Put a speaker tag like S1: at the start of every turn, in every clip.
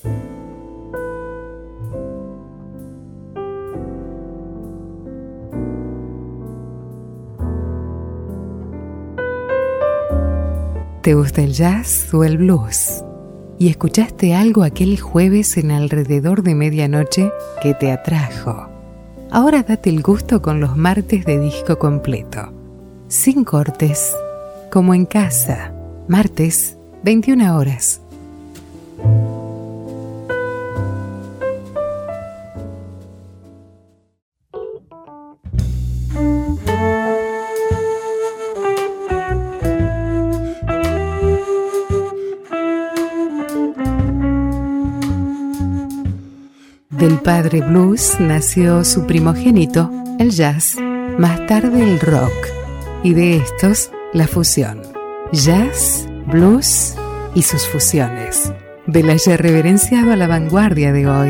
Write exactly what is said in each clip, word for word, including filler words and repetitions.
S1: ¿Te gusta el jazz o el blues? ¿Y escuchaste algo aquel jueves en alrededor de medianoche que te atrajo? Ahora date el gusto con los martes de disco completo. Sin cortes, como en casa. Martes, veintiuna horas. Del padre blues nació su primogénito, el jazz, más tarde el rock, y de estos, la fusión. Jazz, blues y sus fusiones. De la ya reverenciado a la vanguardia de hoy.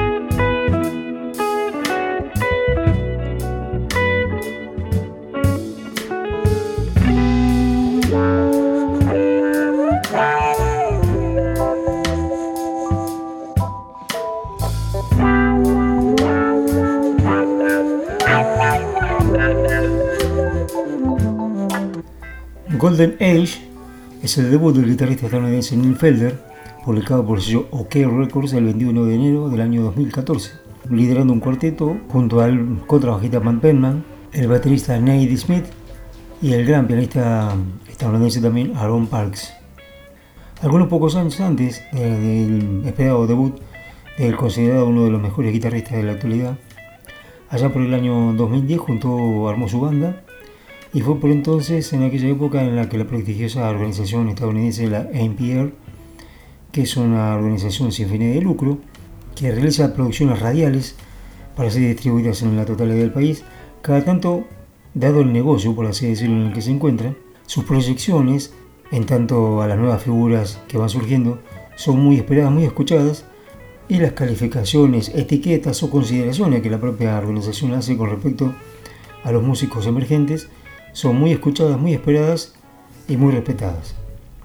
S2: Golden Age es el debut del guitarrista estadounidense Neil Felder, publicado por el sello OK Records el veintiuno de enero del año dos mil catorce, liderando un cuarteto junto al contrabajista Matt Penman, el baterista Nate Smith y el gran pianista estadounidense también Aaron Parks. Algunos pocos años antes del esperado debut del considerado uno de los mejores guitarristas de la actualidad, allá por el año dos mil diez junto armó su banda. Y fue por entonces, en aquella época, en la que la prestigiosa organización estadounidense, la N P R, que es una organización sin fines de lucro, que realiza producciones radiales para ser distribuidas en la totalidad del país, cada tanto, dado el negocio, por así decirlo, en el que se encuentra, sus proyecciones, en tanto a las nuevas figuras que van surgiendo, son muy esperadas, muy escuchadas, y las calificaciones, etiquetas o consideraciones que la propia organización hace con respecto a los músicos emergentes son muy escuchadas, muy esperadas y muy respetadas.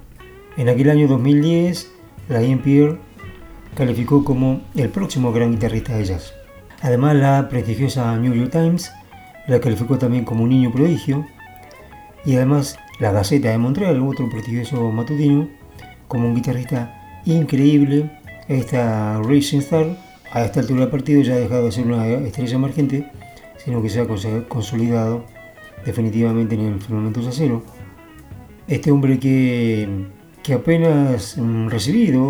S2: En aquel año dos mil diez, la N P R calificó como el próximo gran guitarrista de jazz. Además, la prestigiosa New York Times la calificó también como un niño prodigio, y además la Gaceta de Montreal, otro prestigioso matutino, como un guitarrista increíble. Esta Rising Star, a esta altura del partido, ya ha dejado de ser una estrella emergente, sino que se ha consolidado definitivamente en el firmamento jazzero. Este hombre que, que apenas mm, recibido,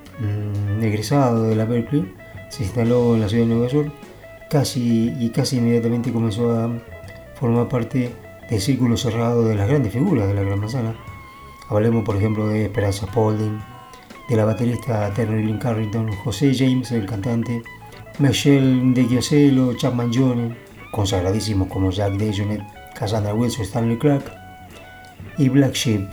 S2: mm, egresado de la Berklee, se instaló en la ciudad de Nueva York, casi y casi inmediatamente comenzó a formar parte del círculo cerrado de las grandes figuras de la Gran Manzana. Hablemos, por ejemplo, de Esperanza Spalding, de la baterista Terry Lynn Carrington, José James, el cantante, Michelle de Chiasello, Chapman Jones, consagradísimos como Jack DeJohnette, Cassandra Wilson, Stanley Clarke y Black Sheep.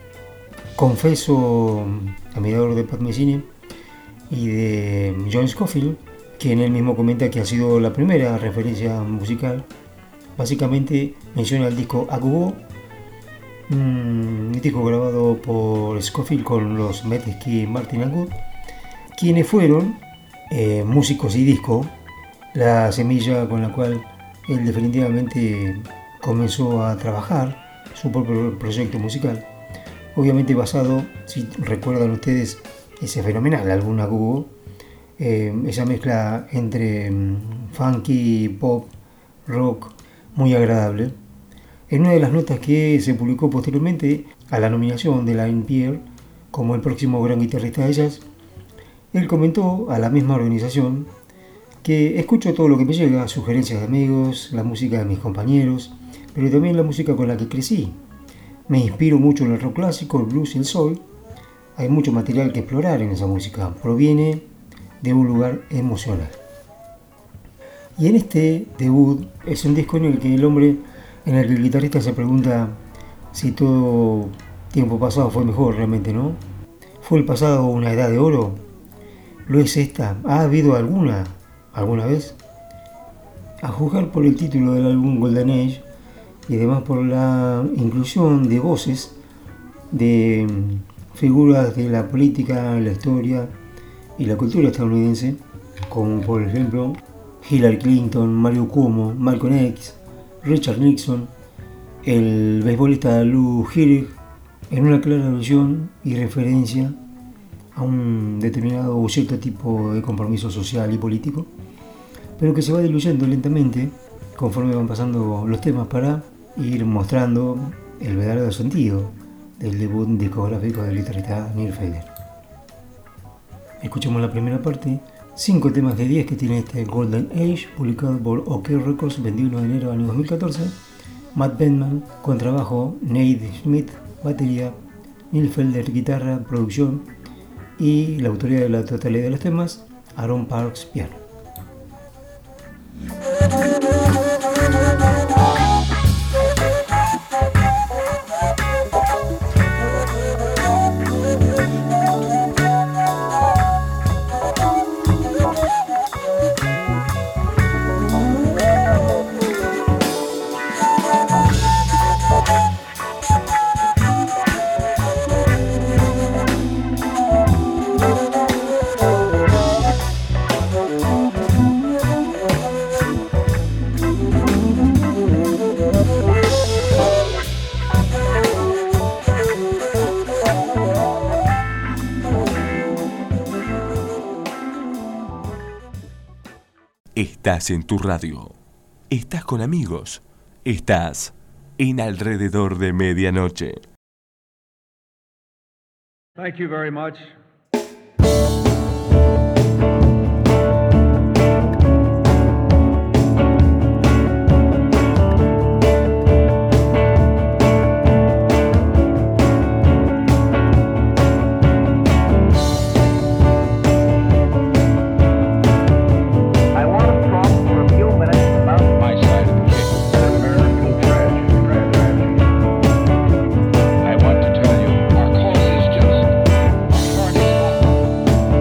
S2: Confeso, admirador de Pat Metheny y de John Scofield, quien él mismo comenta que ha sido la primera referencia musical. Básicamente menciona el disco A Go Go, un disco grabado por Scofield con los Metesky, Martin and Good, quienes fueron eh, músicos y disco, la semilla con la cual él definitivamente comenzó a trabajar su propio proyecto musical, obviamente basado, si recuerdan ustedes, ese fenomenal álbum A Go Go, eh, esa mezcla entre um, funky, pop, rock, muy agradable. En una de las notas que se publicó posteriormente a la nominación de la N P R como el próximo gran guitarrista de jazz, él comentó a la misma organización que escucho todo lo que me llega, sugerencias de amigos, la música de mis compañeros, pero también la música con la que crecí. Me inspiro mucho en el rock clásico, el blues y el soul. Hay mucho material que explorar en esa música. Proviene de un lugar emocional. Y en este debut es un disco en el que el hombre, en el que el guitarrista se pregunta si todo tiempo pasado fue mejor realmente, ¿no? ¿Fue el pasado una edad de oro? ¿Lo es esta? ¿Ha habido alguna, alguna vez? A juzgar por el título del álbum Golden Age y además por la inclusión de voces de figuras de la política, la historia y la cultura estadounidense, como por ejemplo Hillary Clinton, Mario Cuomo, Malcolm X, Richard Nixon, el beisbolista Lou Gehrig, en una clara alusión y referencia a un determinado o cierto tipo de compromiso social y político, pero que se va diluyendo lentamente conforme van pasando los temas para ir mostrando el verdadero sentido del debut discográfico del guitarrista Neil Fedor. Escuchemos la primera parte, cinco temas de diez que tiene este Golden Age, publicado por OK Records, veintiuno de enero del año dos mil catorce. Matt Bendman, contrabajo, Nate Smith, batería, Neil Fedor, guitarra, producción, y la autoría de la totalidad de los temas, Aaron Parks, piano.
S3: Estás en tu radio, estás con amigos, estás en Alrededor de Medianoche.
S4: Thank you very much.
S3: I want to tell you, our cause is just. Our heart is hot.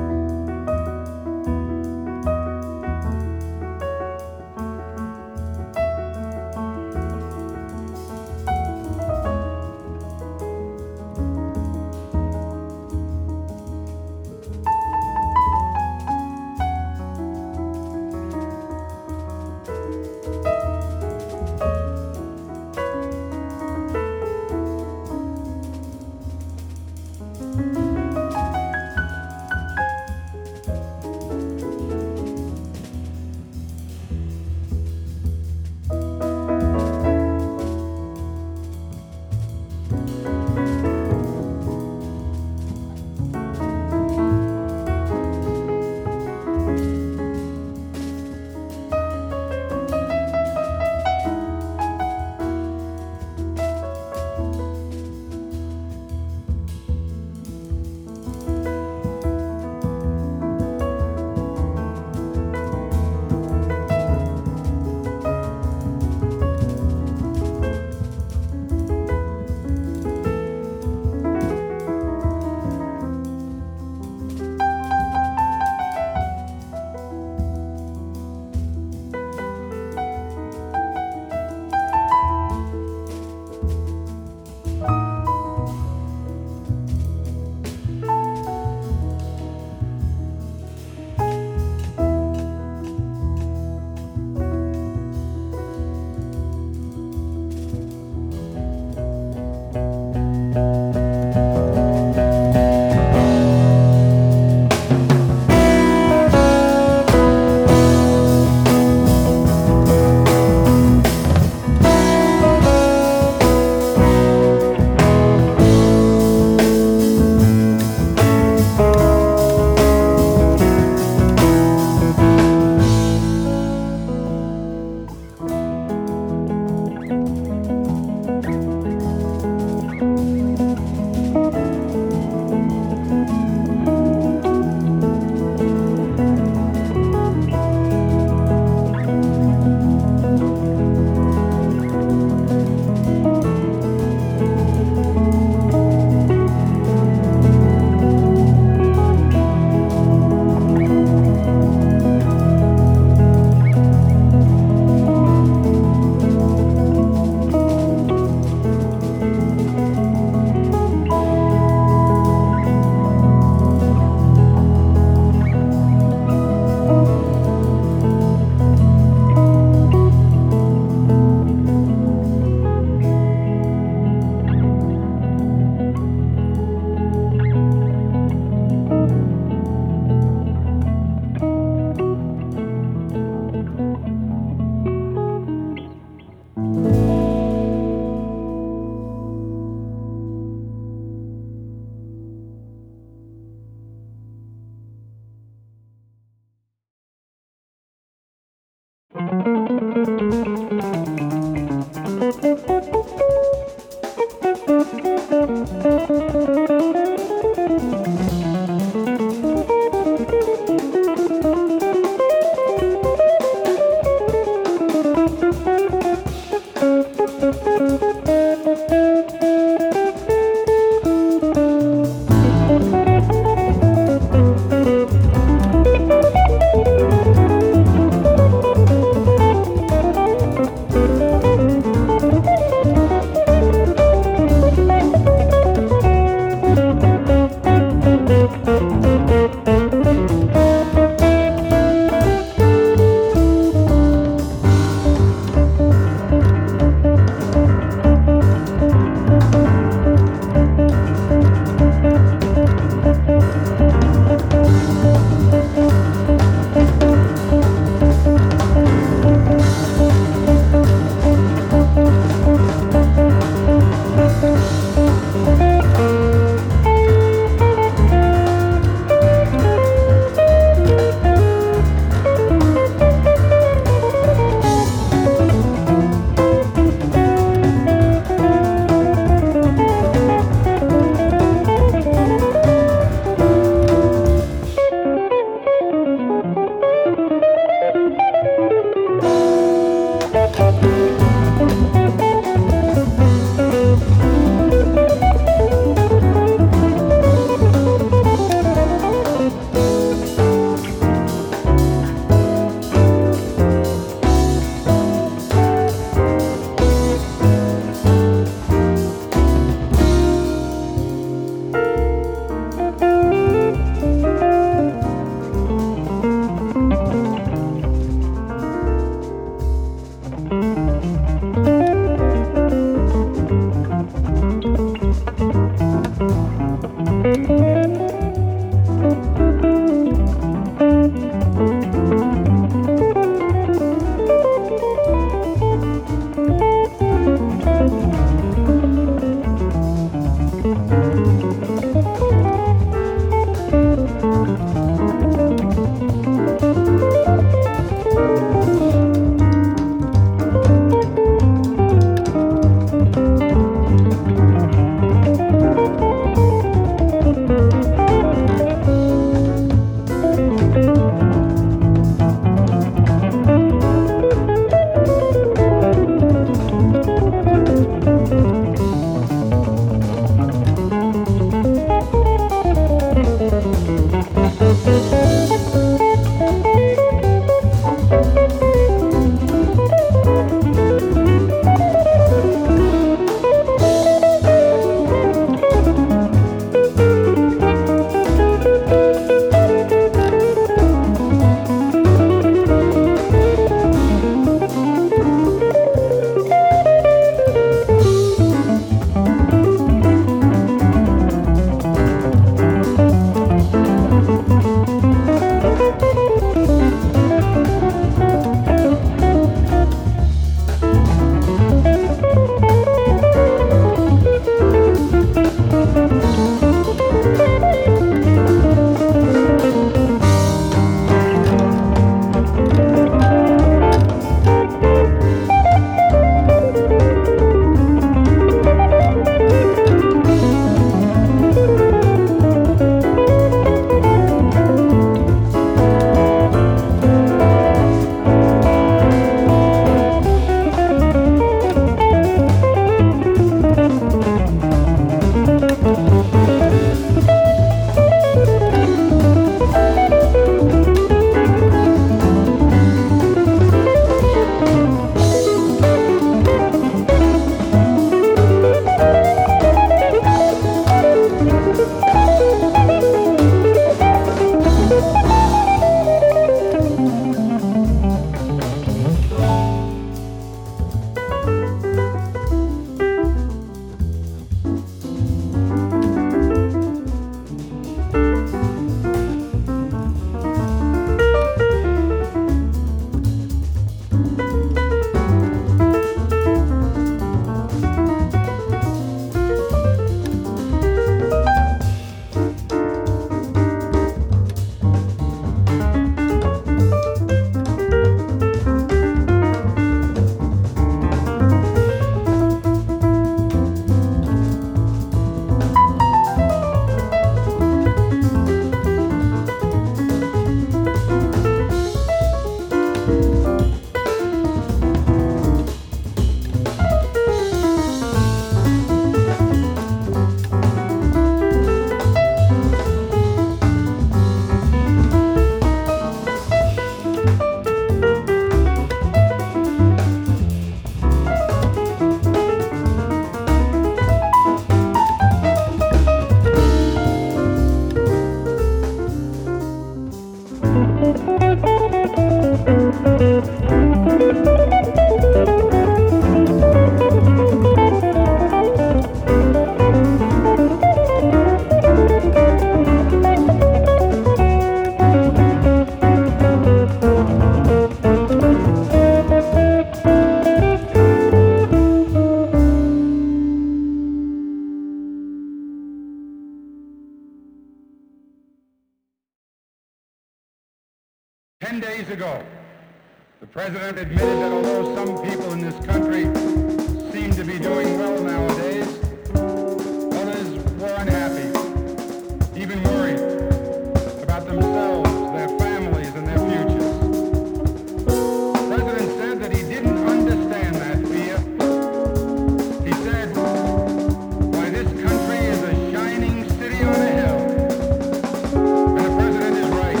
S4: Ten days ago, the president admitted that although some people in this country seem to be doing well nowadays, others were unhappy, even worried about themselves, their families, and their futures. The president said that he didn't understand that fear. He said, why, this country is a shining city on a hill. And the president is right.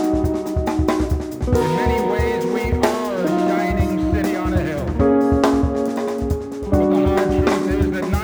S4: In many ways, we are a shining city on a hill. But the hard truth is that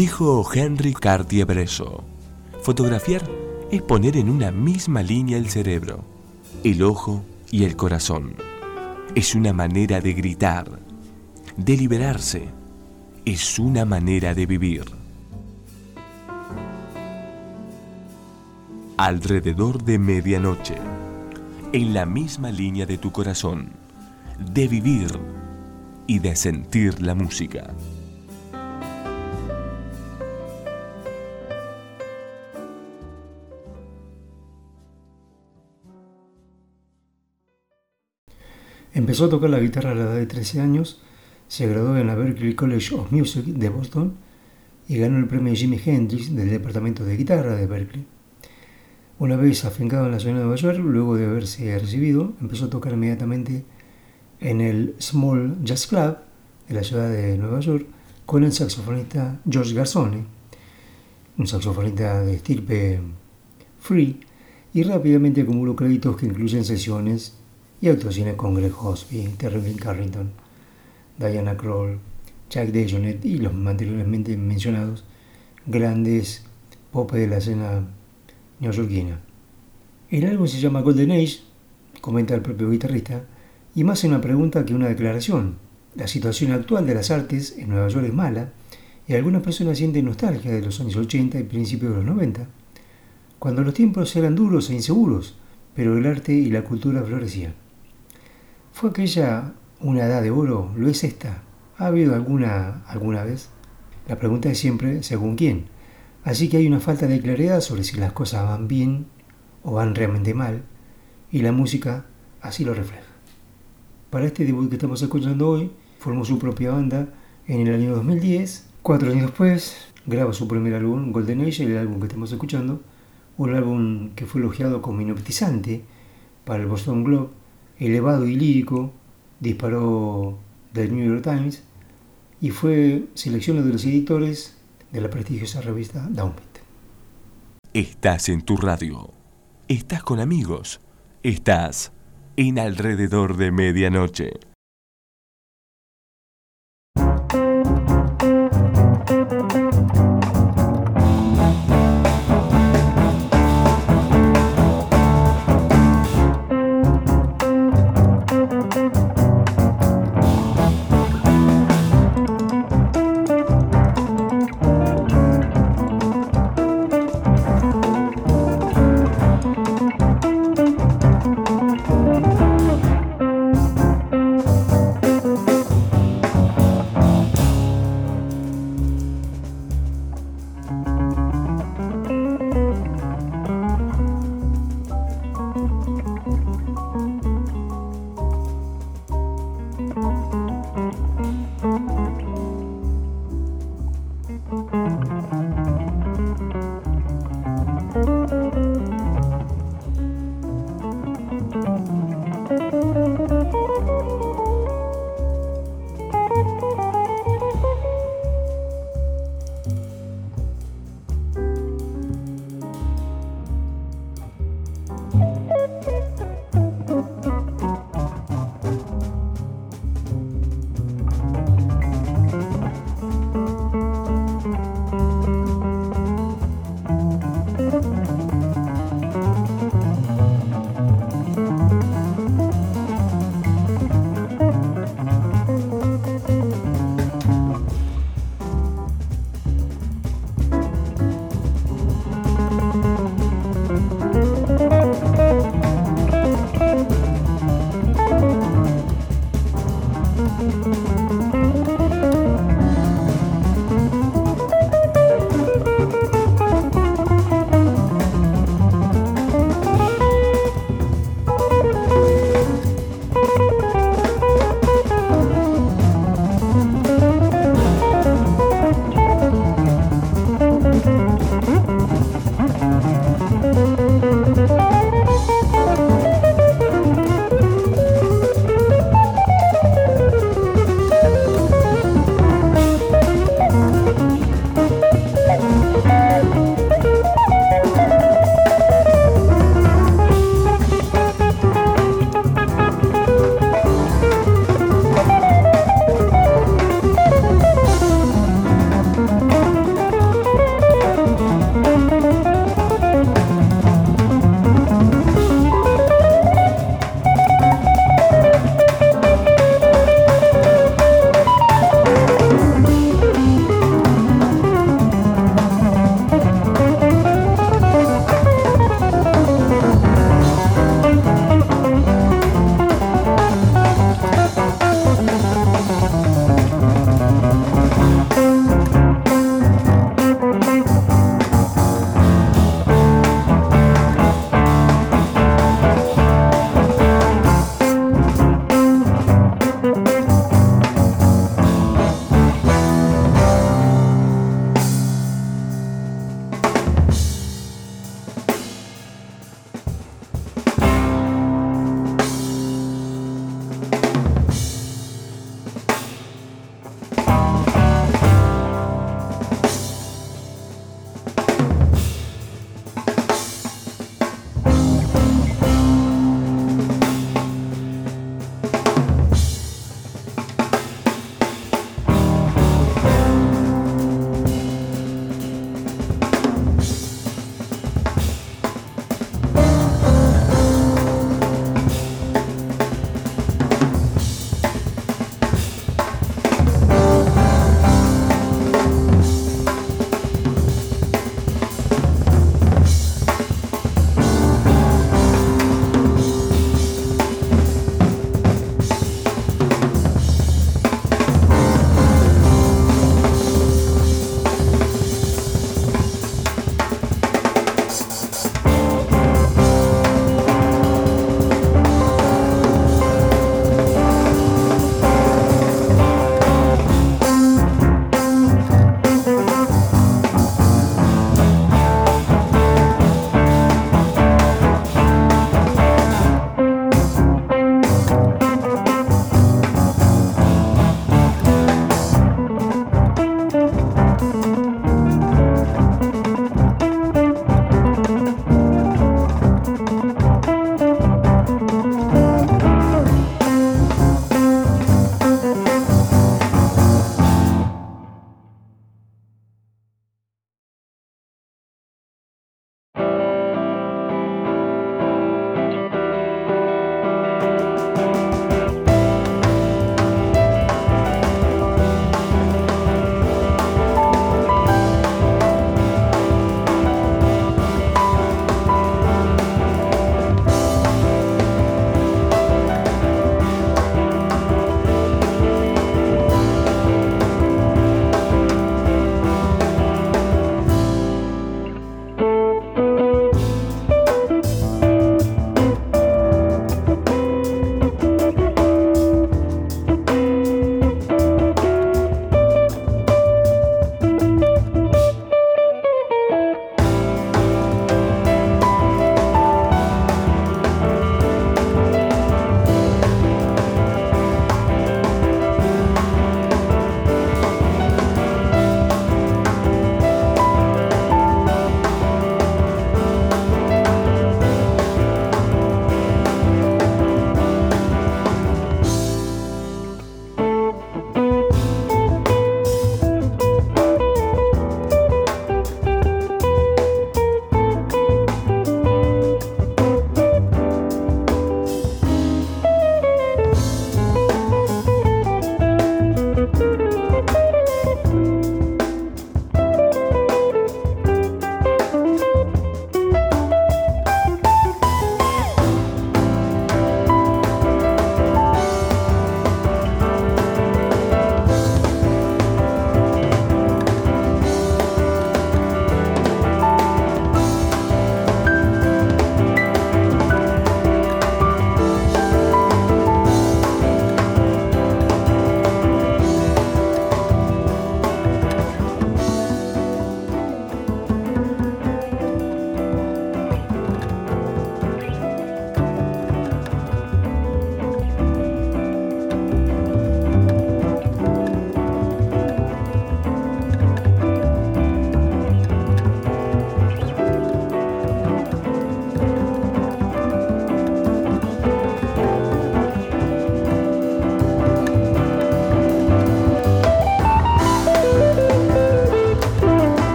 S3: Dijo Henry Cartier-Bresson, fotografiar es poner en una misma línea el cerebro, el ojo y el corazón. Es una manera de gritar, de liberarse. Es una manera de vivir. Alrededor de medianoche, en la misma línea de tu corazón, de vivir y de sentir la música.
S2: Empezó a tocar la guitarra a la edad de trece años, se graduó en la Berklee College of Music de Boston y ganó el premio Jimi Hendrix del departamento de guitarra de Berklee. Una vez afincado en la ciudad de Nueva York, luego de haberse recibido, empezó a tocar inmediatamente en el Small Jazz Club de la ciudad de Nueva York con el saxofonista George Garzone, un saxofonista de estirpe free, y rápidamente acumuló créditos que incluyen sesiones y actuaciones con Greg Hosby, Terry Lynn Carrington, Diana Krall, Jack DeJohnette y los anteriormente mencionados grandes pop de la escena neoyorquina. El álbum se llama Golden Age, comenta el propio guitarrista, y más una pregunta que una declaración. La situación actual de las artes en Nueva York es mala y algunas personas sienten nostalgia de los años ochenta y principios de los noventa, cuando los tiempos eran duros e inseguros, pero el arte y la cultura florecían. ¿Fue aquella una edad de oro? ¿Lo es esta? ¿Ha habido alguna alguna vez? La pregunta es siempre según quién. Así que hay una falta de claridad sobre si las cosas van bien o van realmente mal, y la música así lo refleja. Para este debut que estamos escuchando hoy, formó su propia banda en el año dos mil diez. Cuatro años después, graba su primer álbum, Golden Age, el álbum que estamos escuchando, un álbum que fue elogiado como hipnotizante para el Boston Globe, elevado y lírico, disparó del New York Times y fue selección de los editores de la prestigiosa revista Downbeat.
S3: Estás en tu radio, estás con amigos, estás en Alrededor de Medianoche.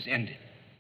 S5: is ended.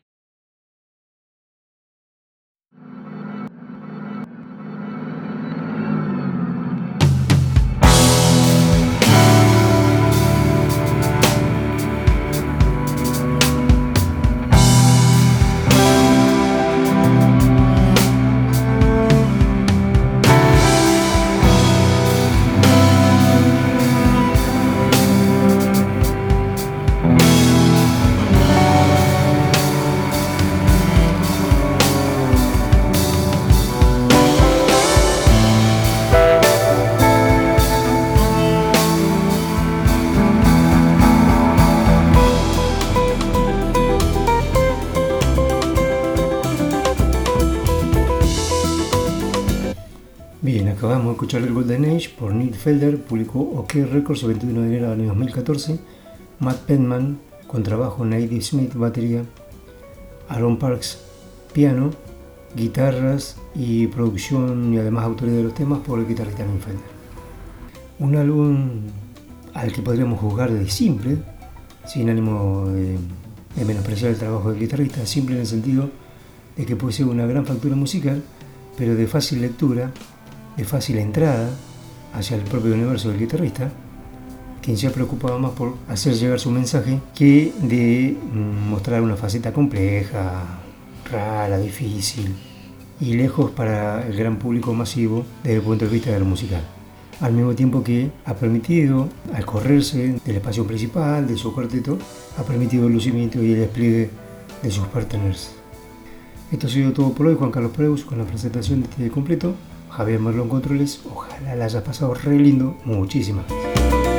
S2: Bien, acabamos de escuchar el Golden Age por Neil Felder, publicó OK Records el veintiuno de enero del año dos mil catorce. Matt Penman, contrabajo, Naidi Smith, batería, Aaron Parks, piano, guitarras y producción y además autoría de los temas por el guitarrista Neil Felder. Un álbum al que podríamos juzgar de simple, sin ánimo de, de menospreciar el trabajo del guitarrista, simple en el sentido de que posee una gran factura musical, pero de fácil lectura, de fácil entrada hacia el propio universo del guitarrista, quien se ha preocupado más por hacer llegar su mensaje que de mostrar una faceta compleja, rara, difícil y lejos para el gran público masivo desde el punto de vista de lo musical. Al mismo tiempo que ha permitido, al correrse del espacio principal de su cuarteto, ha permitido el lucimiento y el despliegue de sus partners. Esto ha sido todo por hoy. Juan Carlos Preus con la presentación de este completo. Javier Merlón Controles, ojalá la hayas pasado re lindo. Muchísimas gracias.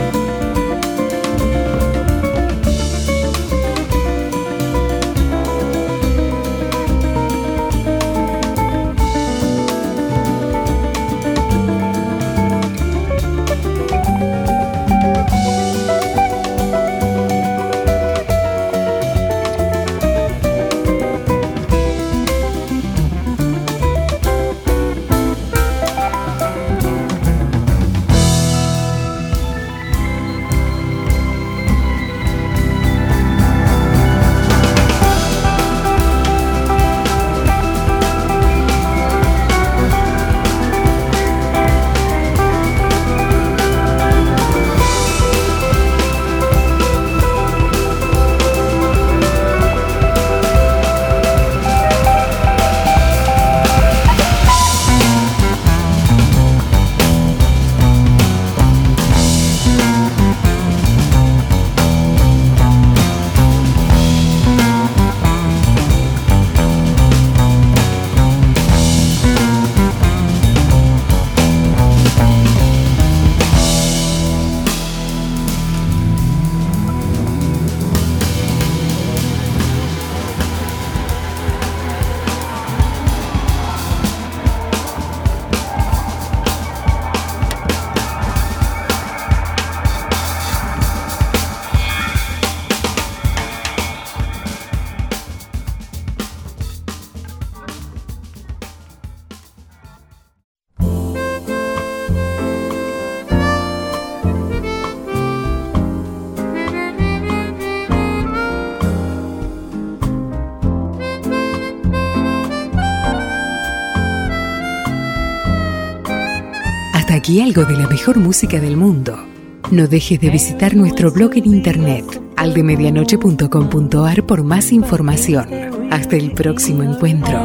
S1: Hasta aquí algo de la mejor música del mundo. No dejes de visitar nuestro blog en internet, aldemedianoche punto com punto ar, por más información. Hasta el próximo encuentro.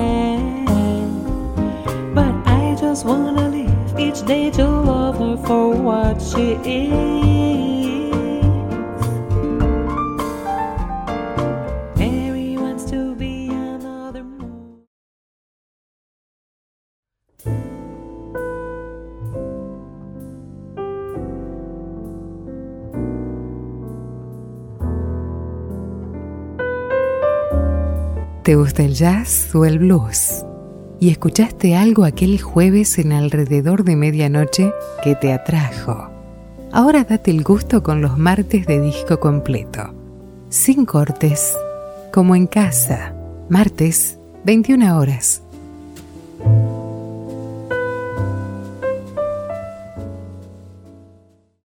S6: But I just wanna live each day to love her for what she is. Mary wants to be another moon.
S1: ¿Te gusta el jazz o el blues? ¿Y escuchaste algo aquel jueves en alrededor de medianoche que te atrajo? Ahora date el gusto con los martes de disco completo, sin cortes, como en casa, martes, veintiuna horas.